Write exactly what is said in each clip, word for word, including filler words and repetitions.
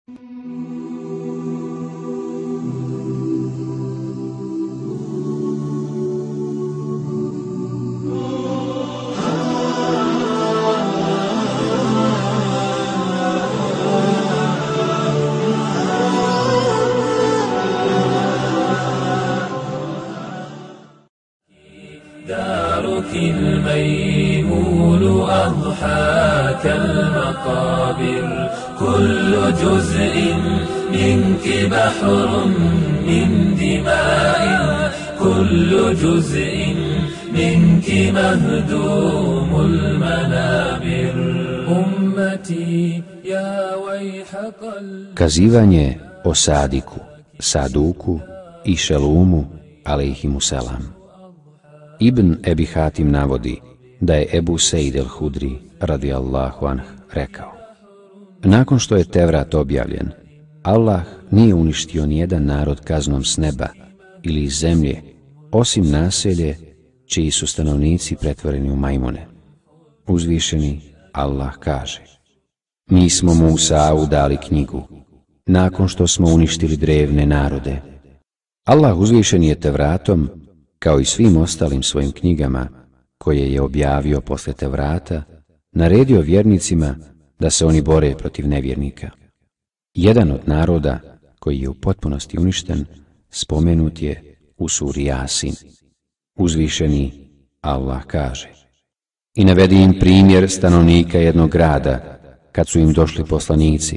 دارك الميمون أضحاك المقابر كل جزء منك بحر من دماء كل جزء منك مهدوم المنابر أمتي يا ويح قلبي. Kazivanje o Sadiku, Saduku i Šelumu alejhimu selam. Ibn Ebi Hatim navodi da je Ebu Sejd el-Hudri radijallahu anh rekao: nakon što je Tevrat objavljen, Allah nije uništio nijedan narod kaznom s neba ili iz zemlje, osim naselje čiji su stanovnici pretvoreni u majmune. Uzvišeni Allah kaže: mi smo Musau dali knjigu, nakon što smo uništili drevne narode. Allah uzvišen je Tevratom, kao i svim ostalim svojim knjigama koje je objavio posle Tevrata, naredio vjernicima da se oni bore protiv nevjernika. Jedan od naroda koji je u potpunosti uništen spomenut je u suri Jasin. Uzvišeni Allah kaže: i navedi im primjer stanovnika jednog grada kad su im došli poslanici,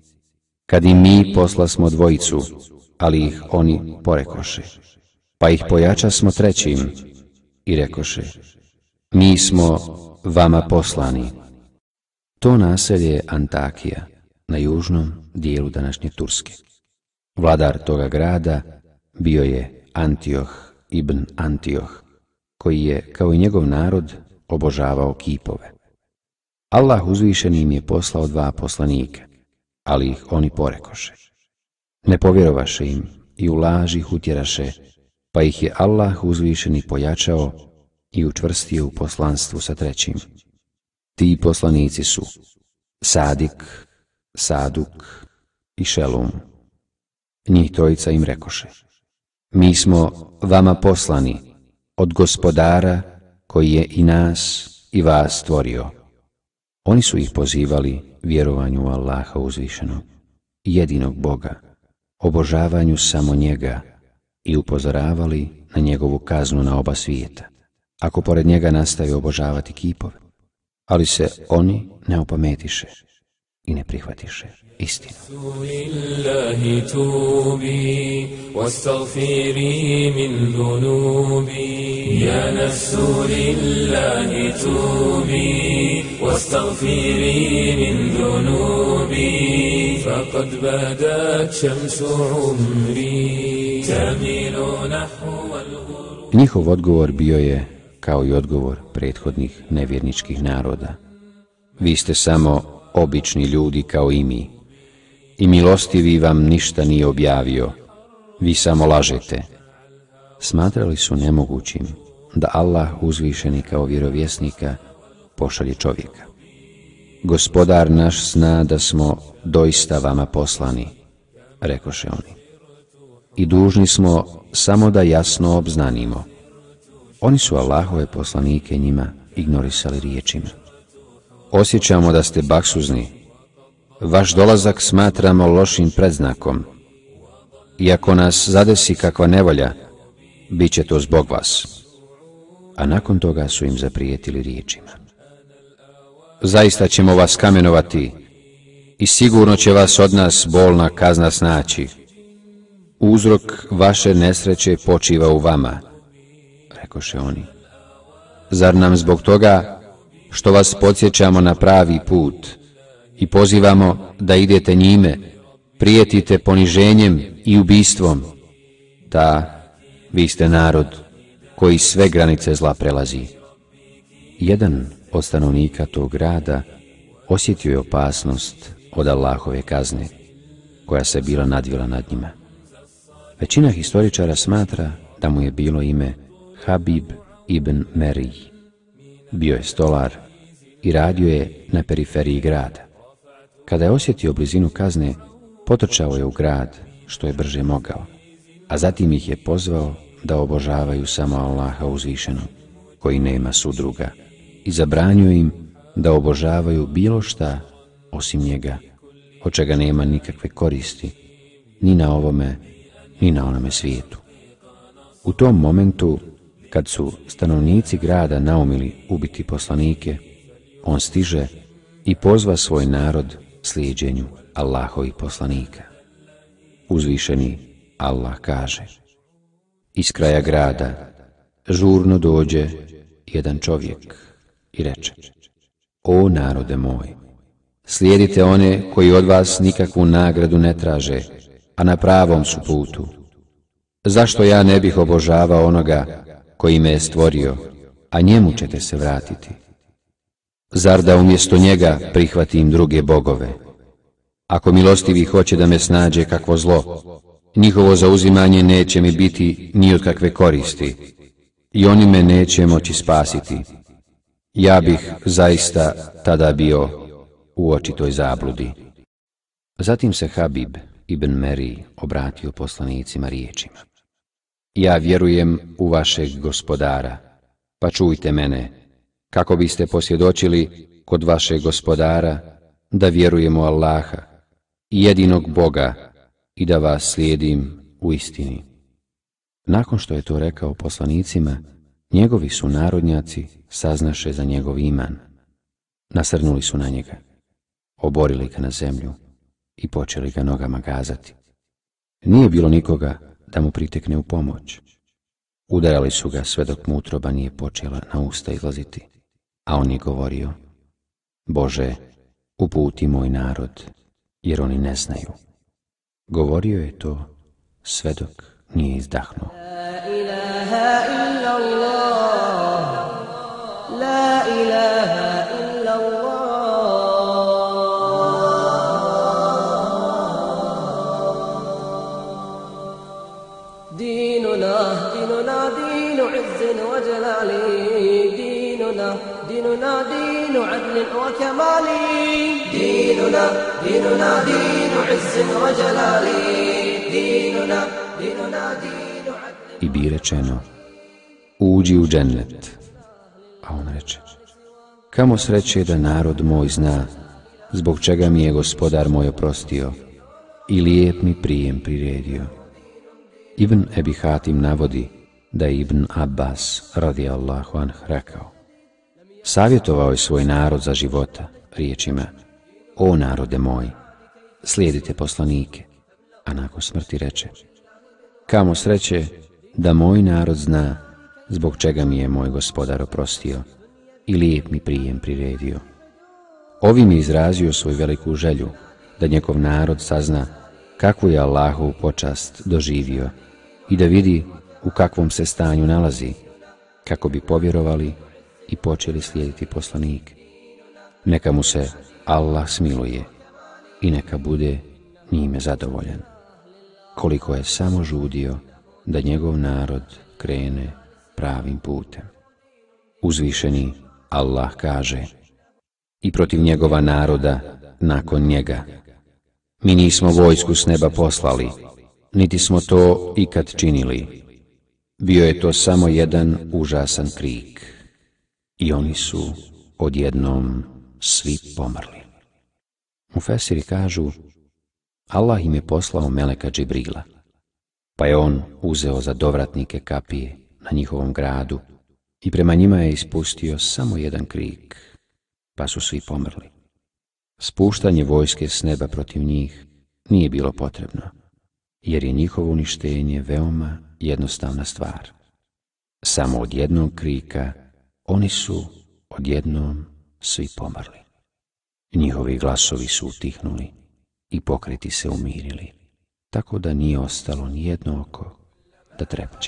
kad im mi poslasmo dvojicu, ali ih oni porekoše, pa ih pojačasmo trećim i rekoše: mi smo vama poslani. To naselje je Antakija, na južnom dijelu današnje Turske. Vladar toga grada bio je Antioh ibn Antioh, koji je, kao i njegov narod, obožavao kipove. Allah uzvišeni im je poslao dva poslanika, ali ih oni porekoše. Ne povjerovaše im i u laž ih utjeraše, pa ih je Allah uzvišeni pojačao i učvrstio u poslanstvu sa trećim. Ti poslanici su Sadik, Saduk i Šelum. Njih trojica im rekoše: mi smo vama poslani od Gospodara koji je i nas i vas stvorio. Oni su ih pozivali vjerovanju u Allaha uzvišenog, jedinog Boga, obožavanju samo njega i upozoravali na njegovu kaznu na oba svijeta, ako pored njega nastave obožavati kipove. Ali se oni ne opametiše i ne prihvatiše istinu. Njihov odgovor bio je kao i odgovor prethodnih nevjerničkih naroda: vi ste samo obični ljudi kao i mi, i milostivi vam ništa nije objavio, vi samo lažete. Smatrali su nemogućim da Allah uzvišeni kao vjerovjesnika pošalje čovjeka. Gospodar naš zna da smo doista vama poslani, rekoše oni, i dužni smo samo da jasno obznanimo. Oni su Allahove poslanike njima ignorisali riječima: osjećamo da ste baksuzni, vaš dolazak smatramo lošim predznakom, i ako nas zadesi kakva nevolja, bit će to zbog vas. A nakon toga su im zaprijetili riječima: zaista ćemo vas kamenovati i sigurno će vas od nas bolna kazna snaći. Uzrok vaše nesreće počiva u vama, rekoše oni. Zar nam zbog toga što vas podsjećamo na pravi put i pozivamo da idete njime, prijetite poniženjem i ubistvom? Ta, vi ste narod koji sve granice zla prelazi. Jedan od stanovnika tog grada osjetio je opasnost od Allahove kazne, koja se bila nadvila nad njima. Većina historičara smatra da mu je bilo ime Habib ibn Merij. Bio je stolar i radio je na periferiji grada. Kada je osjetio blizinu kazne, Potrčao je u grad što je brže mogao, a zatim ih je pozvao da obožavaju samo Allaha uzvišenog, koji nema sudruga, i zabranio im da obožavaju bilo šta osim njega, od čega nema nikakve koristi, ni na ovome, ni na onome svijetu. U tom momentu, kad su stanovnici grada naumili ubiti poslanike, on stiže i pozva svoj narod slijeđenju Allahovih poslanika. Uzvišeni Allah kaže: iz kraja grada žurno dođe jedan čovjek i reče: o narode moj, slijedite one koji od vas nikakvu nagradu ne traže, a na pravom su putu. Zašto ja ne bih obožavao onoga koji me je stvorio, a njemu ćete se vratiti? Zar da umjesto njega prihvatim druge bogove? Ako milostivi hoće da me snađe kakvo zlo, njihovo zauzimanje neće mi biti ni od kakve koristi i oni me neće moći spasiti. Ja bih zaista tada bio u očitoj zabludi. Zatim se Habib ibn Meri obratio poslanicima riječima: ja vjerujem u vašeg gospodara, pa čujte mene, kako biste posvjedočili kod vašeg gospodara da vjerujemo Allaha, jedinog Boga, i da vas slijedim u istini. Nakon što je to rekao poslanicima, njegovi su narodnjaci saznaše za njegov iman. Nasrnuli su na njega, oborili ga na zemlju i počeli ga nogama gazati. Nije bilo nikoga da mu pritekne u pomoć. Udarali su ga sve dok mu utroba nije počela na usta izlaziti, a on je govorio: Bože, uputi moj narod, jer oni ne znaju. Govorio je to sve dok nije izdahnuo. La ilaha illallah, la ilaha illallah. Dinuna, dinuna, dinu izzin wa jalali. Dinuna, dinuna, dinu adlin wa kamali. Dinuna, dinuna, dinu izzin wa jalali. Dinuna, dinuna, dinu adlin. I bi rečeno: uđi u džennet. A on reče: kamo sreće da narod moj zna zbog čega mi je gospodar moj oprostio i lijep mi prijem priredio. Ibn Ebi Hatim navodi da je Ibn Abbas radijallahu anh rekao: savjetovao je svoj narod za života riječima: o narode moj, slijedite poslanike, a nakon smrti reče: kamo sreće da moj narod zna zbog čega mi je moj gospodar oprostio i lijep mi prijem priredio. Ovim je izrazio svoju veliku želju da njegov narod sazna kakvu je Allahovu počast doživio i da vidi u kakvom se stanju nalazi, kako bi povjerovali i počeli slijediti poslanike. Neka mu se Allah smiluje i neka bude njime zadovoljan, koliko je samo žudio da njegov narod krene pravim putem. Uzvišeni Allah kaže: i protiv njegova naroda nakon njega mi nismo vojsku s neba poslali, niti smo to ikad činili. Bio je to samo jedan užasan krik i oni su odjednom svi pomrli. Mufesiri kažu: Allah im je poslao meleka Džibrila, pa je on uzeo za dovratnike kapije na njihovom gradu i prema njima je ispustio samo jedan krik, pa su svi pomrli. Spuštanje vojske s neba protiv njih nije bilo potrebno, jer je njihovo uništenje veoma jednostavna stvar. Samo od jednog krika oni su odjednom svi pomrli. Njihovi glasovi su utihnuli i pokreti se umirili, tako da nije ostalo ni jedno oko da trepće.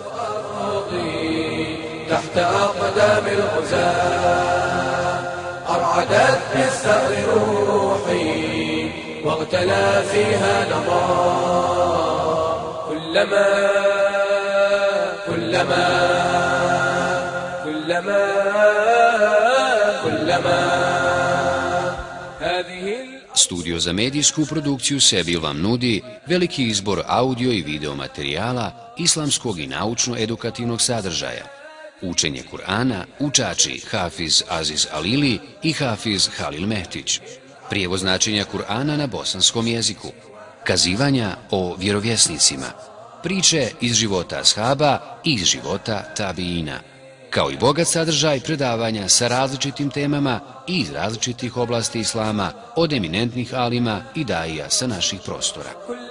تحت أقدام الغزاة أرعدت بالثأر روحي واغتلى فيها نضا كلما كلما كلما كلما هذه Studio za medijsku produkciju Sebil vam nudi veliki izbor audio i video materijala islamskog i naučno-edukativnog sadržaja. Učenje Kur'ana, učači Hafiz Aziz Alili i Hafiz Halil Mehtić. Prijevoz značenja Kur'ana na bosanskom jeziku. Kazivanja o vjerovjesnicima. Priče iz života ashaba i iz života tabiina. Kao i bogat sadržaj predavanja sa različitim temama i iz različitih oblasti islama od eminentnih alima i daija sa naših prostora.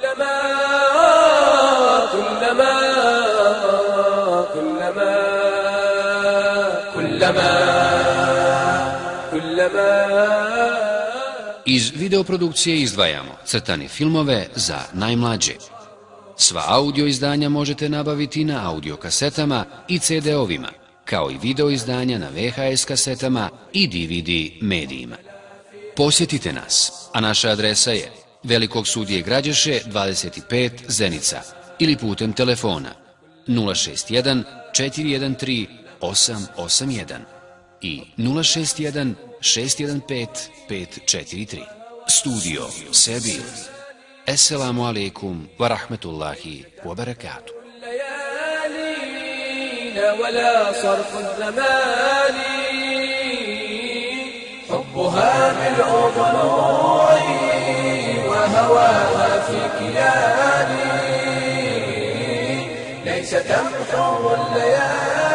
Iz videoprodukcije izdvajamo crtane filmove za najmlađe. Sva audio izdanja možete nabaviti na audio kasetama i ce de ovima, kao i video izdanja na ve ha es kasetama i de ve de medijima. Posjetite nas, a naša adresa je Velikog sudije Građeše dvadeset pet Zenica ili putem telefona nula šest jedan četiri jedan tri osam osam jedan i nula šest jedan šest jedan pet pet četiri tri. Studio Sebil. Assalamu alaikum wa rahmatullahi wa barakatuh. ولا صرف الزمان حبها ملء ضلوعي وهواها في كياني ليس تمحو الليالي